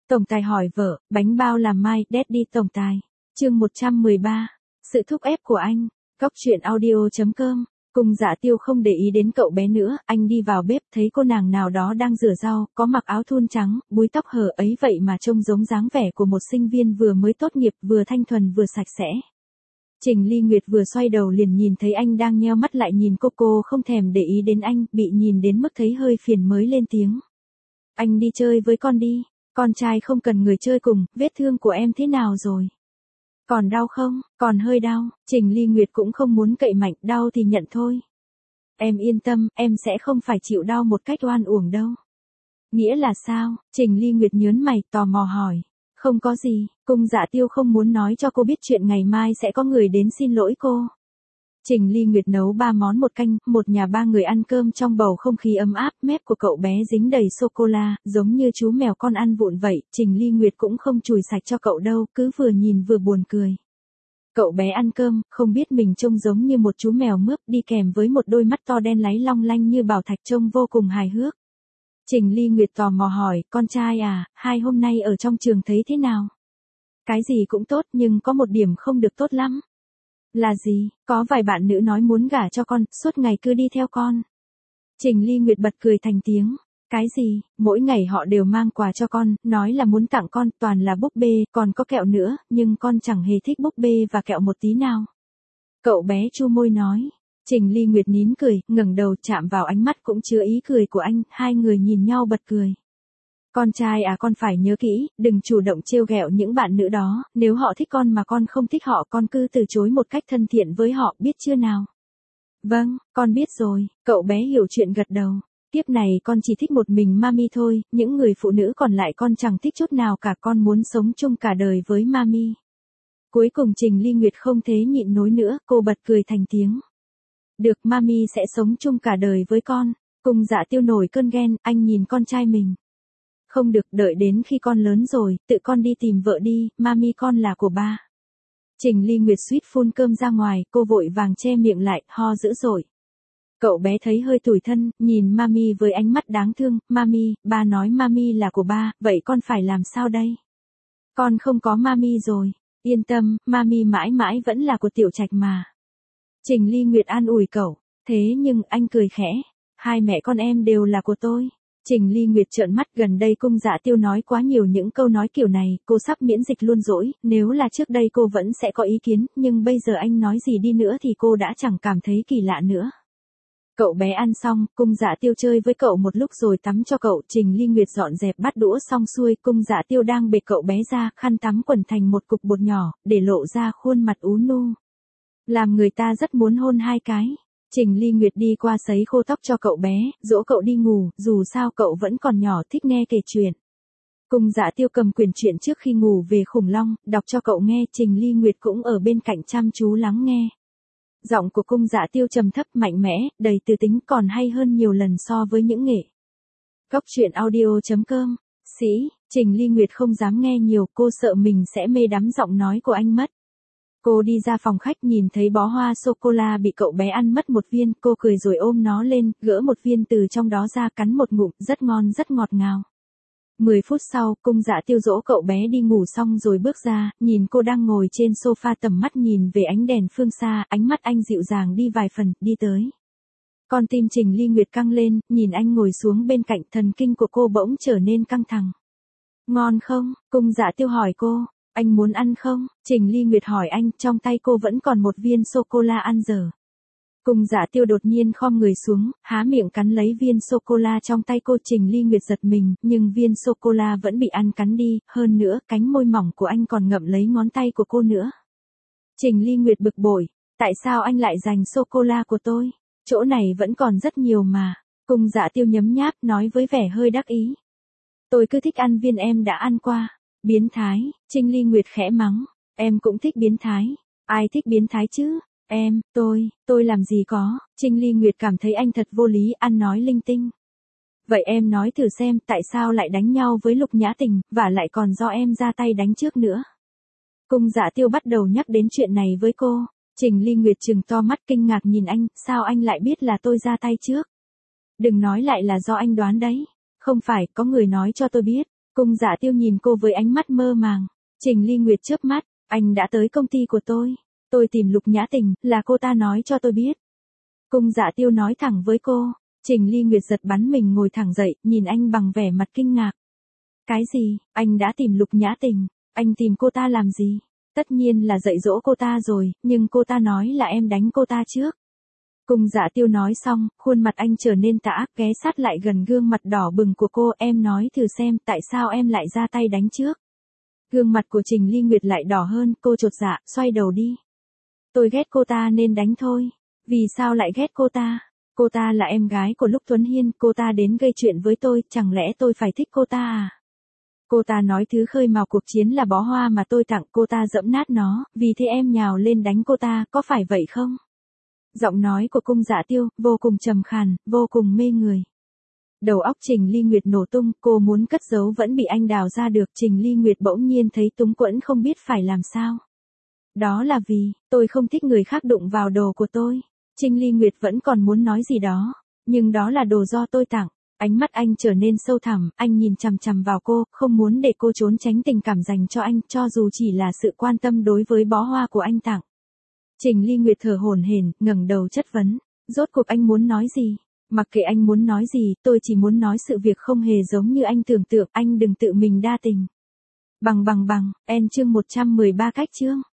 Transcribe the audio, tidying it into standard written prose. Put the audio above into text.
Tổng tài hỏi vợ, bánh bao làm mai, Daddy tổng tài. Chương 113. Sự thúc ép của anh. Góc truyện audio.com. Cung Dạ Tiêu không để ý đến cậu bé nữa, anh đi vào bếp thấy cô nàng nào đó đang rửa rau, có mặc áo thun trắng, búi tóc hở ấy vậy mà trông giống dáng vẻ của một sinh viên vừa mới tốt nghiệp, vừa thanh thuần vừa sạch sẽ. Trình Ly Nguyệt vừa xoay đầu liền nhìn thấy anh đang nheo mắt lại nhìn cô không thèm để ý đến anh, bị nhìn đến mức thấy hơi phiền mới lên tiếng. Anh đi chơi với con đi, con trai không cần người chơi cùng, vết thương của em thế nào rồi? Còn đau không? Còn hơi đau, Trình Ly Nguyệt cũng không muốn cậy mạnh, đau thì nhận thôi. Em yên tâm, em sẽ không phải chịu đau một cách oan uổng đâu. Nghĩa là sao? Trình Ly Nguyệt nhớn mày, tò mò hỏi. Không có gì, Cung Dạ Tiêu không muốn nói cho cô biết chuyện ngày mai sẽ có người đến xin lỗi cô. Trình Ly Nguyệt nấu 3 món một canh, một nhà 3 người ăn cơm trong bầu không khí ấm áp, mép của cậu bé dính đầy sô-cô-la, giống như chú mèo con ăn vụn vậy, Trình Ly Nguyệt cũng không chùi sạch cho cậu đâu, cứ vừa nhìn vừa buồn cười. Cậu bé ăn cơm, không biết mình trông giống như một chú mèo mướp đi kèm với một đôi mắt to đen láy long lanh như bảo thạch trông vô cùng hài hước. Trình Ly Nguyệt tò mò hỏi, con trai à, hai hôm nay ở trong trường thấy thế nào? Cái gì cũng tốt nhưng có một điểm không được tốt lắm. Là gì? Có vài bạn nữ nói muốn gả cho con, suốt ngày cứ đi theo con. Trình Ly Nguyệt bật cười thành tiếng. Cái gì? Mỗi ngày họ đều mang quà cho con, nói là muốn tặng con, toàn là búp bê, còn có kẹo nữa, nhưng con chẳng hề thích búp bê và kẹo một tí nào. Cậu bé chu môi nói. Trình Ly Nguyệt nín cười, ngẩng đầu chạm vào ánh mắt cũng chứa ý cười của anh, hai người nhìn nhau bật cười. Con trai à, con phải nhớ kỹ, đừng chủ động trêu ghẹo những bạn nữ đó, nếu họ thích con mà con không thích họ, con cứ từ chối một cách thân thiện với họ, biết chưa nào? Vâng, con biết rồi, cậu bé hiểu chuyện gật đầu. Tiếp này con chỉ thích một mình Mami thôi, những người phụ nữ còn lại con chẳng thích chút nào cả, con muốn sống chung cả đời với Mami. Cuối cùng Trình Ly Nguyệt không thế nhịn nổi nữa, cô bật cười thành tiếng. Được, Mami sẽ sống chung cả đời với con. Cung Dạ Tiêu nổi cơn ghen, anh nhìn con trai mình. Không được, đợi đến khi con lớn rồi, tự con đi tìm vợ đi, Mami con là của ba. Trình Ly Nguyệt suýt phun cơm ra ngoài, cô vội vàng che miệng lại, ho dữ dội. Cậu bé thấy hơi tủi thân, nhìn Mami với ánh mắt đáng thương, Mami, ba nói Mami là của ba, vậy con phải làm sao đây? Con không có Mami rồi, yên tâm, Mami mãi mãi vẫn là của Tiểu Trạch mà. Trình Ly Nguyệt an ủi cậu, thế nhưng anh cười khẽ, hai mẹ con em đều là của tôi. Trình Ly Nguyệt trợn mắt, gần đây Cung Dạ Tiêu nói quá nhiều những câu nói kiểu này, cô sắp miễn dịch luôn rồi, nếu là trước đây cô vẫn sẽ có ý kiến, nhưng bây giờ anh nói gì đi nữa thì cô đã chẳng cảm thấy kỳ lạ nữa. Cậu bé ăn xong, Cung Dạ Tiêu chơi với cậu một lúc rồi tắm cho cậu, Trình Ly Nguyệt dọn dẹp bát đũa xong xuôi, Cung Dạ Tiêu đang bế cậu bé ra, khăn tắm quần thành một cục bột nhỏ, để lộ ra khuôn mặt ú nu. Làm người ta rất muốn hôn hai cái. Trình Ly Nguyệt đi qua sấy khô tóc cho cậu bé, dỗ cậu đi ngủ, dù sao cậu vẫn còn nhỏ, thích nghe kể chuyện. Cung Dạ Tiêu cầm quyển truyện trước khi ngủ về khủng long, đọc cho cậu nghe, Trình Ly Nguyệt cũng ở bên cạnh chăm chú lắng nghe. Giọng của Cung Dạ Tiêu trầm thấp, mạnh mẽ, đầy tư tính, còn hay hơn nhiều lần so với những nghệ. Góc truyện audio.com. Trình Ly Nguyệt không dám nghe nhiều, cô sợ mình sẽ mê đắm giọng nói của anh mất. Cô đi ra phòng khách nhìn thấy bó hoa sô-cô-la bị cậu bé ăn mất một viên, cô cười rồi ôm nó lên, gỡ một viên từ trong đó ra cắn một ngụm, rất ngon rất ngọt ngào. 10 phút sau, Cung Dạ Tiêu dỗ cậu bé đi ngủ xong rồi bước ra, nhìn cô đang ngồi trên sofa, tầm mắt nhìn về ánh đèn phương xa, ánh mắt anh dịu dàng đi vài phần, đi tới. Con tim Trình Ly Nguyệt căng lên, nhìn anh ngồi xuống bên cạnh, thần kinh của cô bỗng trở nên căng thẳng. Ngon không? Cung Dạ Tiêu hỏi cô. Anh muốn ăn không? Trình Ly Nguyệt hỏi anh, trong tay cô vẫn còn một viên sô-cô-la ăn dở. Cung Dạ Tiêu đột nhiên khom người xuống, há miệng cắn lấy viên sô-cô-la trong tay cô. Trình Ly Nguyệt giật mình, nhưng viên sô-cô-la vẫn bị ăn cắn đi, hơn nữa, cánh môi mỏng của anh còn ngậm lấy ngón tay của cô nữa. Trình Ly Nguyệt bực bội, tại sao anh lại giành sô-cô-la của tôi? Chỗ này vẫn còn rất nhiều mà. Cung Dạ Tiêu nhấm nháp, nói với vẻ hơi đắc ý. Tôi cứ thích ăn viên em đã ăn qua. Biến thái, Trình Ly Nguyệt khẽ mắng, em cũng thích biến thái, ai thích biến thái chứ, em, tôi làm gì có, Trình Ly Nguyệt cảm thấy anh thật vô lý, ăn nói linh tinh. Vậy em nói thử xem, tại sao lại đánh nhau với Lục Nhã Tình, và lại còn do em ra tay đánh trước nữa. Cung Dạ Tiêu bắt đầu nhắc đến chuyện này với cô, Trình Ly Nguyệt trừng to mắt kinh ngạc nhìn anh, sao anh lại biết là tôi ra tay trước? Đừng nói lại là do anh đoán đấy, không phải, có người nói cho tôi biết. Cung Dạ Tiêu nhìn cô với ánh mắt mơ màng. Trình Ly Nguyệt chớp mắt, anh đã tới công ty của tôi tìm Lục Nhã Tình, là cô ta nói cho tôi biết. Cung Dạ Tiêu nói thẳng với cô. Trình Ly Nguyệt giật bắn mình ngồi thẳng dậy, nhìn anh bằng vẻ mặt kinh ngạc. Cái gì, anh đã tìm Lục Nhã Tình, anh tìm cô ta làm gì? Tất nhiên là dạy dỗ cô ta rồi, nhưng cô ta nói là em đánh cô ta trước. Cung Dạ Tiêu nói xong, khuôn mặt anh trở nên tả ác, ghé sát lại gần gương mặt đỏ bừng của cô. Em nói thử xem, tại sao em lại ra tay đánh trước? Gương mặt của Trình Ly Nguyệt lại đỏ hơn, cô chột dạ, xoay đầu đi. Tôi ghét cô ta nên đánh thôi. Vì sao lại ghét cô ta? Cô ta là em gái của Lục Tuấn Hiên, cô ta đến gây chuyện với tôi, chẳng lẽ tôi phải thích cô ta à? Cô ta nói thứ khơi mào cuộc chiến là bó hoa mà tôi tặng, cô ta giẫm nát nó, vì thế em nhào lên đánh cô ta, có phải vậy không? Giọng nói của Cung Dạ Tiêu, vô cùng trầm khàn, vô cùng mê người. Đầu óc Trình Ly Nguyệt nổ tung, cô muốn cất giấu vẫn bị anh đào ra được. Trình Ly Nguyệt bỗng nhiên thấy túng quẫn không biết phải làm sao. Đó là vì, tôi không thích người khác đụng vào đồ của tôi. Trình Ly Nguyệt vẫn còn muốn nói gì đó, nhưng đó là đồ do tôi tặng. Ánh mắt anh trở nên sâu thẳm, anh nhìn chằm chằm vào cô, không muốn để cô trốn tránh tình cảm dành cho anh, cho dù chỉ là sự quan tâm đối với bó hoa của anh tặng. Trình Ly Nguyệt thở hổn hển, ngẩng đầu chất vấn, rốt cuộc anh muốn nói gì? Mặc kệ anh muốn nói gì, tôi chỉ muốn nói sự việc không hề giống như anh tưởng tượng, anh đừng tự mình đa tình. Bằng, chương 113 cách chương.